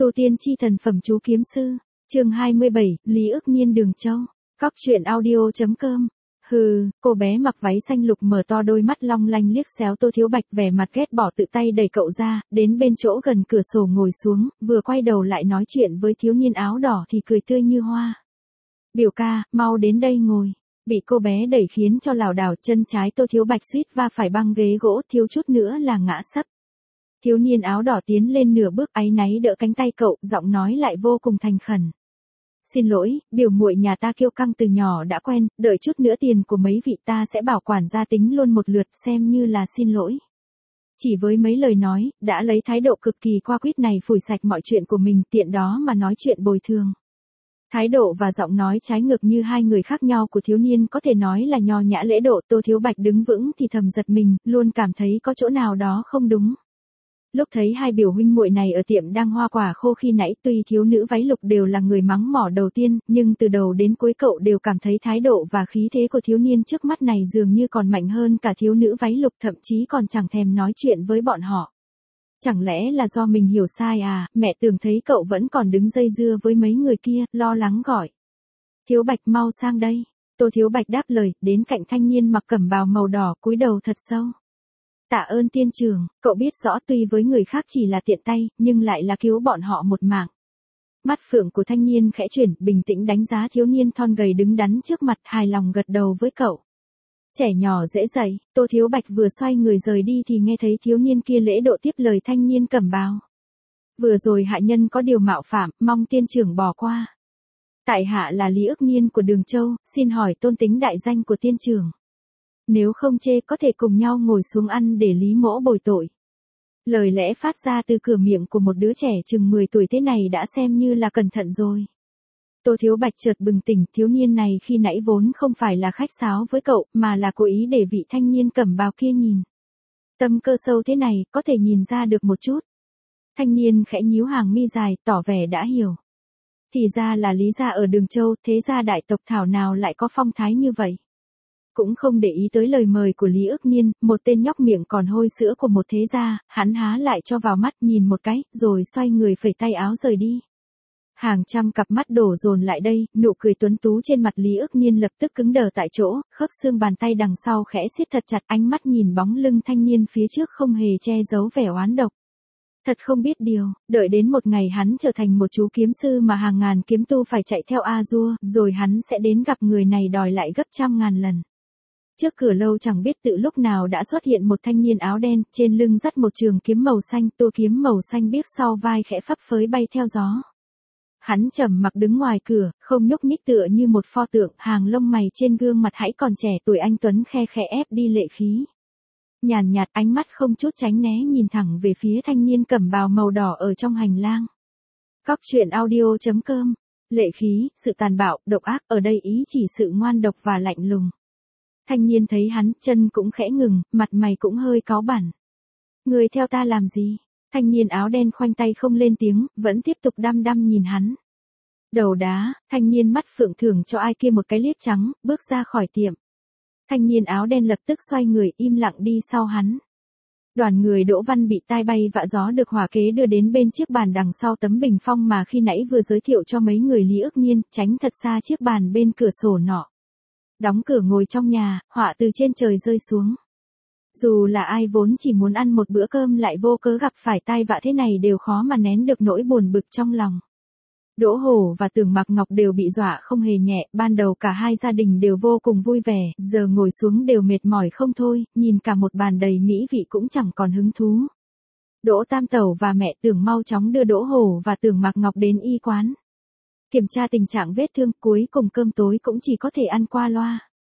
Tu tiên chi thần phẩm chú kiếm sư, chương 27, Lý Ức Nhiên Đường Châu, Cóc truyện audio.com. Hừ, cô bé mặc váy xanh lục mở to đôi mắt long lanh liếc xéo Tô Thiếu Bạch vẻ mặt ghét bỏ tự tay đẩy cậu ra, đến bên chỗ gần cửa sổ ngồi xuống, vừa quay đầu lại nói chuyện với thiếu niên áo đỏ thì cười tươi như hoa. Biểu ca, mau đến đây ngồi. Bị cô bé đẩy khiến cho lảo đảo chân trái Tô Thiếu Bạch suýt va phải băng ghế gỗ thiếu chút nữa là ngã sấp. Thiếu niên áo đỏ tiến lên nửa bước áy náy đỡ cánh tay cậu, giọng nói lại vô cùng thành khẩn. Xin lỗi, biểu muội nhà ta kiêu căng từ nhỏ đã quen, đợi chút nữa tiền của mấy vị ta sẽ bảo quản gia tính luôn một lượt xem như là xin lỗi. Chỉ với mấy lời nói, đã lấy thái độ cực kỳ qua quýt này phủi sạch mọi chuyện của mình tiện đó mà nói chuyện bồi thường. Thái độ và giọng nói trái ngược như hai người khác nhau của thiếu niên có thể nói là nho nhã lễ độ. Tô Thiếu Bạch đứng vững thì thầm giật mình, luôn cảm thấy có chỗ nào đó không đúng. Lúc thấy hai biểu huynh muội này ở tiệm đang hoa quả khô khi nãy tuy thiếu nữ váy lục đều là người mắng mỏ đầu tiên, nhưng từ đầu đến cuối cậu đều cảm thấy thái độ và khí thế của thiếu niên trước mắt này dường như còn mạnh hơn cả thiếu nữ váy lục, thậm chí còn chẳng thèm nói chuyện với bọn họ. Chẳng lẽ là do mình hiểu sai à, mẹ tưởng thấy cậu vẫn còn đứng dây dưa với mấy người kia, lo lắng gọi. Thiếu Bạch mau sang đây. Tô Thiếu Bạch đáp lời, đến cạnh thanh niên mặc cẩm bào màu đỏ cúi đầu thật sâu. Tạ ơn tiên trưởng, cậu biết rõ tuy với người khác chỉ là tiện tay, nhưng lại là cứu bọn họ một mạng. Mắt phượng của thanh niên khẽ chuyển, bình tĩnh đánh giá thiếu niên thon gầy đứng đắn trước mặt, hài lòng gật đầu với cậu. Trẻ nhỏ dễ dạy. Tô Thiếu Bạch vừa xoay người rời đi thì nghe thấy thiếu niên kia lễ độ tiếp lời thanh niên cẩm bào. Vừa rồi hạ nhân có điều mạo phạm, mong tiên trưởng bỏ qua. Tại hạ là Lý Ức Nhiên của Đường Châu, xin hỏi tôn tính đại danh của tiên trưởng. Nếu không chê có thể cùng nhau ngồi xuống ăn để Lý mỗ bồi tội. Lời lẽ phát ra từ cửa miệng của một đứa trẻ chừng 10 tuổi thế này đã xem như là cẩn thận rồi. Tô Thiếu Bạch chợt bừng tỉnh, thiếu niên này khi nãy vốn không phải là khách sáo với cậu, mà là cố ý để vị thanh niên cẩm bào kia nhìn. Tâm cơ sâu thế này, có thể nhìn ra được một chút. Thanh niên khẽ nhíu hàng mi dài, tỏ vẻ đã hiểu. Thì ra là Lý gia ở Đường Châu, thế gia đại tộc thảo nào lại có phong thái như vậy. Cũng không để ý tới lời mời của Lý Ức Nhiên, một tên nhóc miệng còn hôi sữa của một thế gia, hắn há lại cho vào mắt nhìn một cái, rồi xoay người phẩy tay áo rời đi. Hàng trăm cặp mắt đổ dồn lại đây, nụ cười tuấn tú trên mặt Lý Ức Nhiên lập tức cứng đờ tại chỗ, khớp xương bàn tay đằng sau khẽ siết thật chặt, ánh mắt nhìn bóng lưng thanh niên phía trước không hề che giấu vẻ oán độc. Thật không biết điều, đợi đến một ngày hắn trở thành một chú kiếm sư mà hàng ngàn kiếm tu phải chạy theo A-dua, rồi hắn sẽ đến gặp người này đòi lại gấp trăm ngàn lần. Trước cửa lâu chẳng biết tự lúc nào đã xuất hiện một thanh niên áo đen, trên lưng dắt một trường kiếm màu xanh, tua kiếm màu xanh biếc sau vai khẽ phấp phới bay theo gió. Hắn trầm mặc đứng ngoài cửa, không nhúc nhích tựa như một pho tượng, hàng lông mày trên gương mặt hãy còn trẻ tuổi anh tuấn khe khẽ ép đi lệ khí. Nhàn nhạt ánh mắt không chút tránh né nhìn thẳng về phía thanh niên cẩm bào màu đỏ ở trong hành lang. Cóc truyện audio.com. Lệ khí, sự tàn bạo, độc ác, ở đây ý chỉ sự ngoan độc và lạnh lùng. Thanh niên thấy hắn, chân cũng khẽ ngừng, mặt mày cũng hơi cáu bẳn. Người theo ta làm gì? Thanh niên áo đen khoanh tay không lên tiếng, vẫn tiếp tục đăm đăm nhìn hắn. Đầu đá, thanh niên mắt phượng thưởng cho ai kia một cái liếc trắng, bước ra khỏi tiệm. Thanh niên áo đen lập tức xoay người im lặng đi sau hắn. Đoàn người Đỗ Văn bị tai bay vạ gió được hỏa kế đưa đến bên chiếc bàn đằng sau tấm bình phong mà khi nãy vừa giới thiệu cho mấy người Lý Ức Nhiên, tránh thật xa chiếc bàn bên cửa sổ nọ. Đóng cửa ngồi trong nhà, họa từ trên trời rơi xuống. Dù là ai vốn chỉ muốn ăn một bữa cơm lại vô cớ gặp phải tai vạ thế này đều khó mà nén được nỗi buồn bực trong lòng. Đỗ Hổ và Tưởng Mạc Ngọc đều bị dọa không hề nhẹ, ban đầu cả hai gia đình đều vô cùng vui vẻ, giờ ngồi xuống đều mệt mỏi không thôi, nhìn cả một bàn đầy mỹ vị cũng chẳng còn hứng thú. Đỗ Tam Tẩu và mẹ Tưởng mau chóng đưa Đỗ Hổ và Tưởng Mạc Ngọc đến y quán. Kiểm tra tình trạng vết thương, cuối cùng cơm tối cũng chỉ có thể ăn qua loa.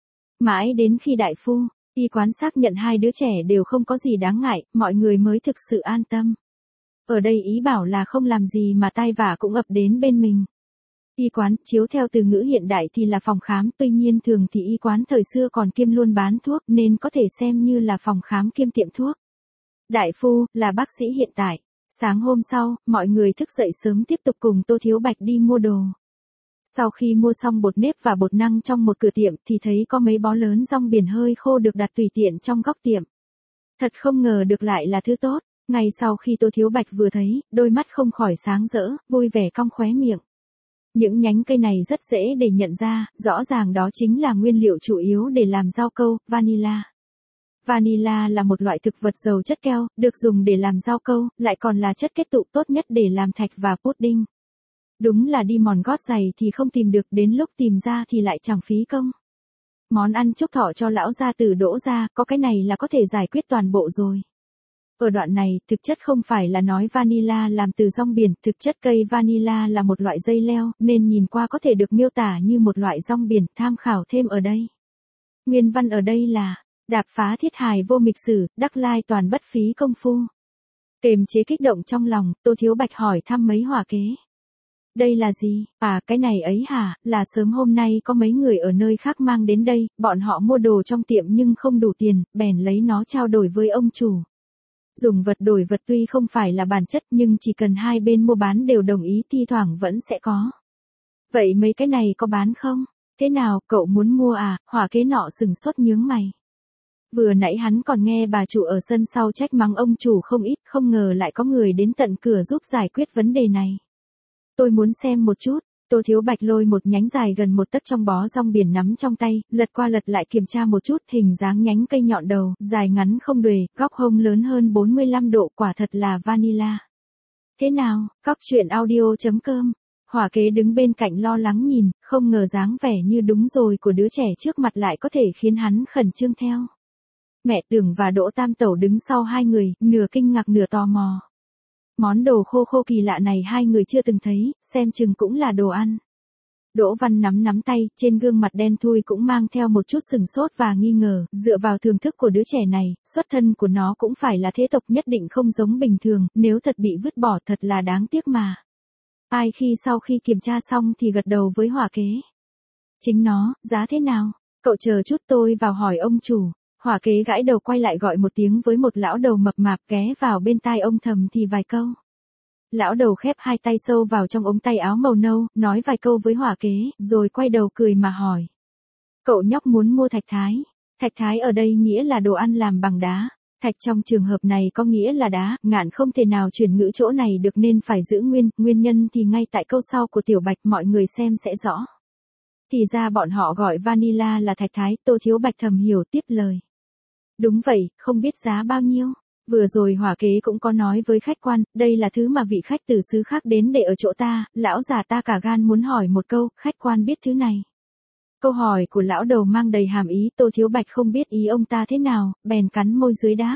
Mãi đến khi đại phu, y quán xác nhận hai đứa trẻ đều không có gì đáng ngại, mọi người mới thực sự an tâm. Ở đây ý bảo là không làm gì mà tai vạ cũng ập đến bên mình. Y quán, chiếu theo từ ngữ hiện đại thì là phòng khám, tuy nhiên thường thì y quán thời xưa còn kiêm luôn bán thuốc nên có thể xem như là phòng khám kiêm tiệm thuốc. Đại phu, là bác sĩ hiện tại. Sáng hôm sau, mọi người thức dậy sớm tiếp tục cùng Tô Thiếu Bạch đi mua đồ. Sau khi mua xong bột nếp và bột năng trong một cửa tiệm thì thấy có mấy bó lớn rong biển hơi khô được đặt tùy tiện trong góc tiệm. Thật không ngờ được lại là thứ tốt. Ngay sau khi Tô Thiếu Bạch vừa thấy, đôi mắt không khỏi sáng rỡ, vui vẻ cong khóe miệng. Những nhánh cây này rất dễ để nhận ra, rõ ràng đó chính là nguyên liệu chủ yếu để làm rau câu, vanilla. Vanilla là một loại thực vật giàu chất keo, được dùng để làm rau câu, lại còn là chất kết tụ tốt nhất để làm thạch và pudding. Đúng là đi mòn gót giày thì không tìm được, đến lúc tìm ra thì lại chẳng phí công. Món ăn chúc thọ cho lão gia tử Đỗ gia, có cái này là có thể giải quyết toàn bộ rồi. Ở đoạn này, thực chất không phải là nói vanilla làm từ rong biển, thực chất cây vanilla là một loại dây leo, nên nhìn qua có thể được miêu tả như một loại rong biển, tham khảo thêm ở đây. Nguyên văn ở đây là, đạp phá thiết hài vô mịch sử, đắc lai toàn bất phí công phu. Kềm chế kích động trong lòng, Tô Thiếu Bạch hỏi thăm mấy hỏa kế. Đây là gì? À, cái này ấy hả, là sớm hôm nay có mấy người ở nơi khác mang đến đây, bọn họ mua đồ trong tiệm nhưng không đủ tiền, bèn lấy nó trao đổi với ông chủ. Dùng vật đổi vật tuy không phải là bản chất nhưng chỉ cần hai bên mua bán đều đồng ý thi thoảng vẫn sẽ có. Vậy mấy cái này có bán không? Thế nào, cậu muốn mua à? Hỏa kế nọ sừng sốt nhướng mày. Vừa nãy hắn còn nghe bà chủ ở sân sau trách mắng ông chủ không ít, không ngờ lại có người đến tận cửa giúp giải quyết vấn đề này. Tôi muốn xem một chút. Tô Thiếu Bạch lôi một nhánh dài gần một tấc trong bó rong biển nắm trong tay, lật qua lật lại kiểm tra một chút, hình dáng nhánh cây nhọn đầu, dài ngắn không xuề, góc hông lớn hơn 45 độ, quả thật là vanilla. Thế nào, Cóc Truyện Audio.com. Hỏa kế đứng bên cạnh lo lắng nhìn, không ngờ dáng vẻ như đúng rồi của đứa trẻ trước mặt lại có thể khiến hắn khẩn trương theo. Mẹ Tưởng và Đỗ Tam Tẩu đứng sau hai người, nửa kinh ngạc nửa tò mò. Món đồ khô khô kỳ lạ này hai người chưa từng thấy, xem chừng cũng là đồ ăn. Đỗ Văn nắm tay, trên gương mặt đen thui cũng mang theo một chút sừng sốt và nghi ngờ, dựa vào thưởng thức của đứa trẻ này, xuất thân của nó cũng phải là thế tộc nhất định không giống bình thường, nếu thật bị vứt bỏ thật là đáng tiếc mà. Ai khi sau khi kiểm tra xong thì gật đầu với hỏa kế. Chính nó, giá thế nào? Cậu chờ chút tôi vào hỏi ông chủ. Hỏa kế gãi đầu quay lại gọi một tiếng với một lão đầu mập mạp ghé vào bên tai ông thầm thì vài câu. Lão đầu khép hai tay sâu vào trong ống tay áo màu nâu, nói vài câu với hỏa kế, rồi quay đầu cười mà hỏi. Cậu nhóc muốn mua thạch thái. Thạch thái ở đây nghĩa là đồ ăn làm bằng đá. Thạch trong trường hợp này có nghĩa là đá, Ngạn không thể nào chuyển ngữ chỗ này được nên phải giữ nguyên nhân thì ngay tại câu sau của Tiểu Bạch mọi người xem sẽ rõ. Thì ra bọn họ gọi vanilla là thạch thái, Tô Thiếu Bạch thầm hiểu tiếp lời. Đúng vậy, không biết giá bao nhiêu. Vừa rồi hỏa kế cũng có nói với khách quan, đây là thứ mà vị khách từ xứ khác đến để ở chỗ ta, lão già ta cả gan muốn hỏi một câu, khách quan biết thứ này. Câu hỏi của lão đầu mang đầy hàm ý, Tô Thiếu Bạch không biết ý ông ta thế nào, bèn cắn môi dưới đáp.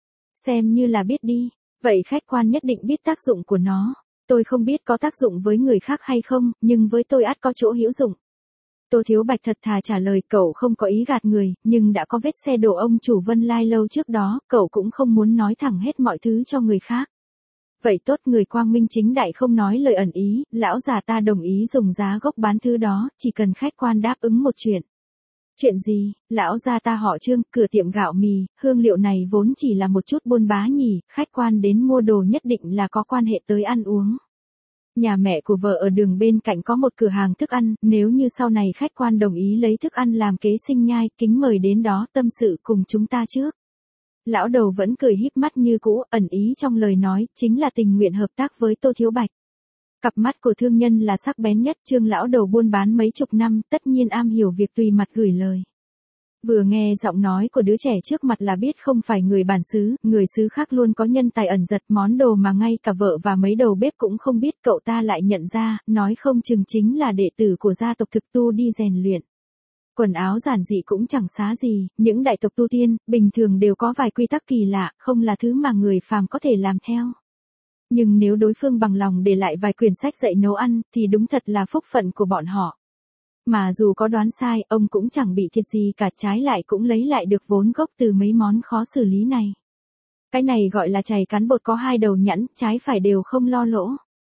Xem như là biết đi, vậy khách quan nhất định biết tác dụng của nó. Tôi không biết có tác dụng với người khác hay không, nhưng với tôi ắt có chỗ hữu dụng. Tô Thiếu Bạch thật thà trả lời, cậu không có ý gạt người, nhưng đã có vết xe đổ ông chủ Vân Lai lâu trước đó, cậu cũng không muốn nói thẳng hết mọi thứ cho người khác. Vậy tốt, người quang minh chính đại không nói lời ẩn ý, lão già ta đồng ý dùng giá gốc bán thứ đó, chỉ cần khách quan đáp ứng một chuyện. Chuyện gì? Lão gia ta họ Trương, cửa tiệm gạo mì, hương liệu này vốn chỉ là một chút buôn bá nhỉ, khách quan đến mua đồ nhất định là có quan hệ tới ăn uống. Nhà mẹ của vợ ở đường bên cạnh có một cửa hàng thức ăn, nếu như sau này khách quan đồng ý lấy thức ăn làm kế sinh nhai, kính mời đến đó tâm sự cùng chúng ta trước. Lão đầu vẫn cười híp mắt như cũ, ẩn ý trong lời nói, chính là tình nguyện hợp tác với Tô Thiếu Bạch. Cặp mắt của thương nhân là sắc bén nhất, Trương lão đầu buôn bán mấy chục năm, tất nhiên am hiểu việc tùy mặt gửi lời. Vừa nghe giọng nói của đứa trẻ trước mặt là biết không phải người bản xứ, người xứ khác luôn có nhân tài ẩn giật món đồ mà ngay cả vợ và mấy đầu bếp cũng không biết, cậu ta lại nhận ra, nói không chừng chính là đệ tử của gia tộc thực tu đi rèn luyện. Quần áo giản dị cũng chẳng xá gì, những đại tộc tu tiên, bình thường đều có vài quy tắc kỳ lạ, không là thứ mà người phàm có thể làm theo. Nhưng nếu đối phương bằng lòng để lại vài quyển sách dạy nấu ăn, thì đúng thật là phúc phận của bọn họ. Mà dù có đoán sai, ông cũng chẳng bị thiệt gì cả, trái lại cũng lấy lại được vốn gốc từ mấy món khó xử lý này. Cái này gọi là chày cán bột có hai đầu nhẵn, trái phải đều không lo lỗ.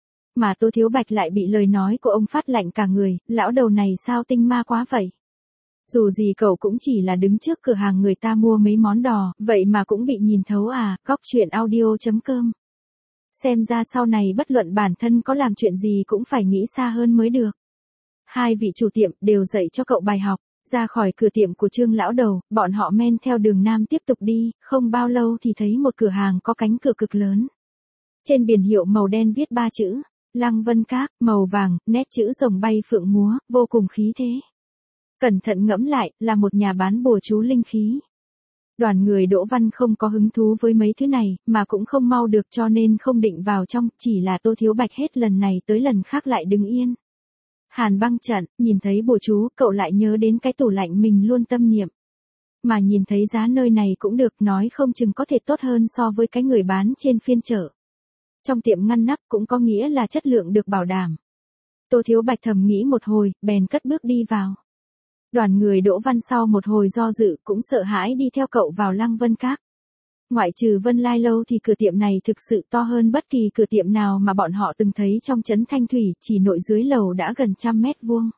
Mà Tô Thiếu Bạch lại bị lời nói của ông phát lạnh cả người, lão đầu này sao tinh ma quá vậy? Dù gì cậu cũng chỉ là đứng trước cửa hàng người ta mua mấy món đò, vậy mà cũng bị nhìn thấu à, Cóc Truyện Audio.com. Xem ra sau này bất luận bản thân có làm chuyện gì cũng phải nghĩ xa hơn mới được. Hai vị chủ tiệm đều dạy cho cậu bài học, Ra khỏi cửa tiệm của Trương lão đầu, bọn họ men theo đường Nam tiếp tục đi, không bao lâu thì thấy một cửa hàng có cánh cửa cực lớn. Trên biển hiệu màu đen viết 3 chữ, Lăng Vân Các, màu vàng, nét chữ rồng bay phượng múa, vô cùng khí thế. Cẩn thận ngẫm lại, là một nhà bán bùa chú linh khí. Đoàn người Đỗ Văn không có hứng thú với mấy thứ này, mà cũng không mau được cho nên không định vào trong, chỉ là Tô Thiếu Bạch hết lần này tới lần khác lại đứng yên. Hàn Băng Trận, nhìn thấy bùa chú, cậu lại nhớ đến cái tủ lạnh mình luôn tâm niệm. Mà nhìn thấy giá nơi này cũng được, nói không chừng có thể tốt hơn so với cái người bán trên phiên chợ. Trong tiệm ngăn nắp cũng có nghĩa là chất lượng được bảo đảm. Tô Thiếu Bạch thầm nghĩ một hồi, bèn cất bước đi vào. Đoàn người Đỗ Văn sau một hồi do dự cũng sợ hãi đi theo cậu vào Lăng Vân Các. Ngoại trừ Vân Lai Lâu thì cửa tiệm này thực sự to hơn bất kỳ cửa tiệm nào mà bọn họ từng thấy trong trấn Thanh Thủy, chỉ nội dưới lầu đã gần 100 mét vuông.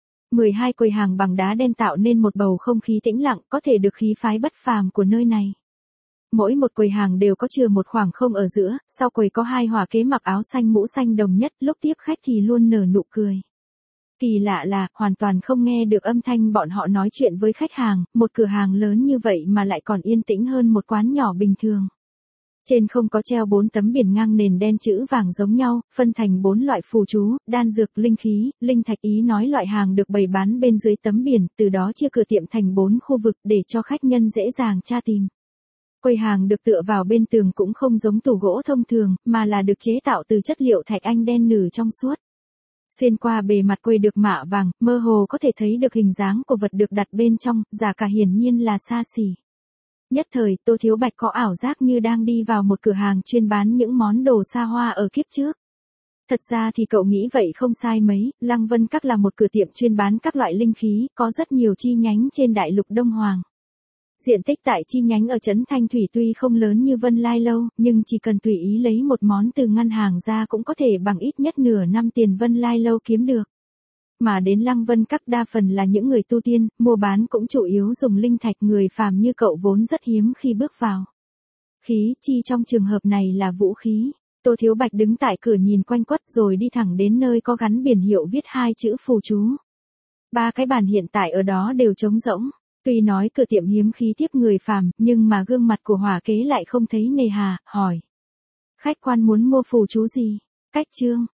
12 quầy hàng bằng đá đen tạo nên một bầu không khí tĩnh lặng, có thể được khí phái bất phàm của nơi này. Mỗi một quầy hàng đều có chừa một khoảng không ở giữa, sau quầy có 2 hỏa kế mặc áo xanh mũ xanh đồng nhất, lúc tiếp khách thì luôn nở nụ cười. Kỳ lạ là, hoàn toàn không nghe được âm thanh bọn họ nói chuyện với khách hàng, một cửa hàng lớn như vậy mà lại còn yên tĩnh hơn một quán nhỏ bình thường. Trên không có treo 4 tấm biển ngang nền đen chữ vàng giống nhau, phân thành 4 loại phù chú, đan dược, linh khí, linh thạch, ý nói loại hàng được bày bán bên dưới tấm biển, từ đó chia cửa tiệm thành 4 khu vực để cho khách nhân dễ dàng tra tìm. Quầy hàng được tựa vào bên tường cũng không giống tủ gỗ thông thường, mà là được chế tạo từ chất liệu thạch anh đen nử trong suốt. Xuyên qua bề mặt quầy được mạ vàng, mơ hồ có thể thấy được hình dáng của vật được đặt bên trong, giá cả hiển nhiên là xa xỉ. Nhất thời, Tô Thiếu Bạch có ảo giác như đang đi vào một cửa hàng chuyên bán những món đồ xa hoa ở kiếp trước. Thật ra thì cậu nghĩ vậy không sai mấy, Lăng Vân Các là một cửa tiệm chuyên bán các loại linh khí, có rất nhiều chi nhánh trên đại lục Đông Hoàng. Diện tích tại chi nhánh ở trấn Thanh Thủy tuy không lớn như Vân Lai Lâu, nhưng chỉ cần tùy ý lấy một món từ ngân hàng ra cũng có thể bằng ít nhất nửa năm tiền Vân Lai Lâu kiếm được. Mà đến Lăng Vân Các đa phần là những người tu tiên, mua bán cũng chủ yếu dùng linh thạch, người phàm như cậu vốn rất hiếm khi bước vào. Khí chi trong trường hợp này là vũ khí. Tô Thiếu Bạch đứng tại cửa nhìn quanh quất rồi đi thẳng đến nơi có gắn biển hiệu viết 2 chữ phù chú. 3 cái bàn hiện tại ở đó đều trống rỗng. Tuy nói cửa tiệm hiếm khí tiếp người phàm, nhưng mà gương mặt của hỏa kế lại không thấy nề hà, hỏi. Khách quan muốn mua phù chú gì? Cách chương.